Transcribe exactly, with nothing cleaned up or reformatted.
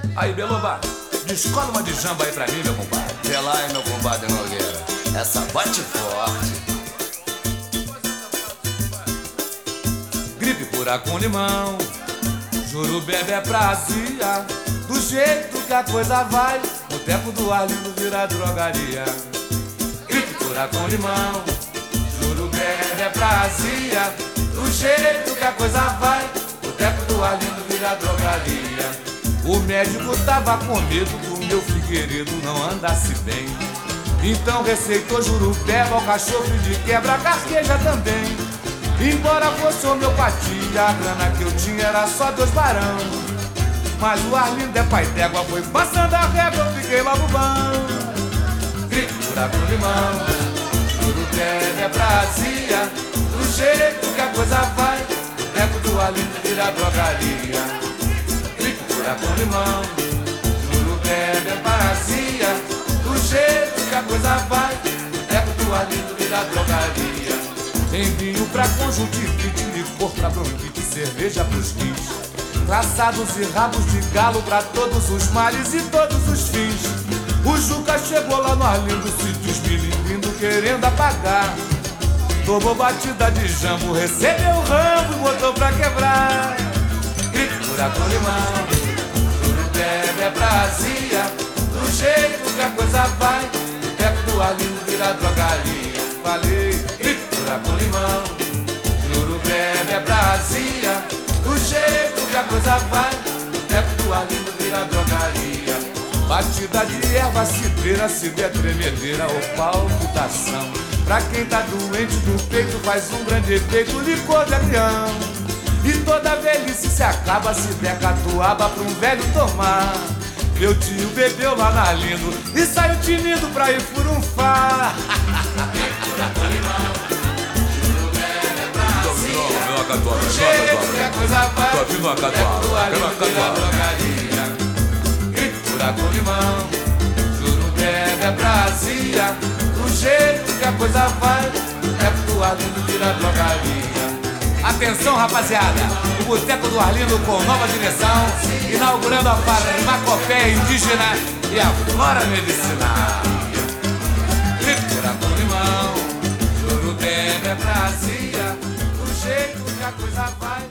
Aí, Beloba, descola uma de jamba aí pra mim, meu compadre. Vê lá, hein, meu compadre Nogueira. Essa bate forte. Gripe cura com limão, juro bebe é prazia. Do jeito que a coisa vai, o tempo do Arlindo vira drogaria. Gripe cura com limão, juro bebe é prazia. Do jeito que a coisa vai, o tempo do Arlindo vira drogaria. O médico tava com medo do meu Figueiredo não andasse bem. Então receitou jurupeba, o cachorro de quebra, carqueja também. Embora fosse homeopatia, a grana que eu tinha era só dois barão. Mas o Arlindo é pai d'égua, foi passando a régua, eu fiquei logo bom. Gripe cura com limão, jurupeba é prazia. Do jeito que a coisa vai, o tempo do Arlindo vira drogaria. Cura com limão, juro bebe é parazia. Do jeito que a coisa vai, o tempo do Arlindo vira drogaria. Tem vinho pra conjuntivite, licor pra bronquite, cerveja pros rins, traçados e rabos de galo pra todos os males e todos os fins. O Juca chegou lá no Arlindo, se desmilindo, querendo apagar. Tomou batida de jambo, recebeu o rambo e botou pra quebrar. Cura com limão, juro bebe é prazia. Do jeito que a coisa vai, o tempo do Arlindo vira drogaria. Falei, cura com limão, juro bebe é prazia. Do jeito que a coisa vai, o tempo do Arlindo vira drogaria. Batida de erva, cidreira, se der tremedeira ou palpitação. Pra quem tá doente do peito faz um grande efeito, licor de avião. E toda velhice se acaba se der catuaba pra um velho tomar. Meu tio bebeu lá na Arlindo e saiu tinindo pra ir furunfar. Do jeito que a coisa vai, tô vindo uma catuaba, é pro vira drogaria. Cura com limão, juro bebe é prazia. Do jeito que a coisa vai, é pro Arlindo vira drogaria. Atenção, rapaziada, o Boteco do Arlindo com nova direção, inaugurando a farmacopeia indígena e a flora medicinal. Cura com limão, juro bebe é prazia. Do jeito que a coisa vai,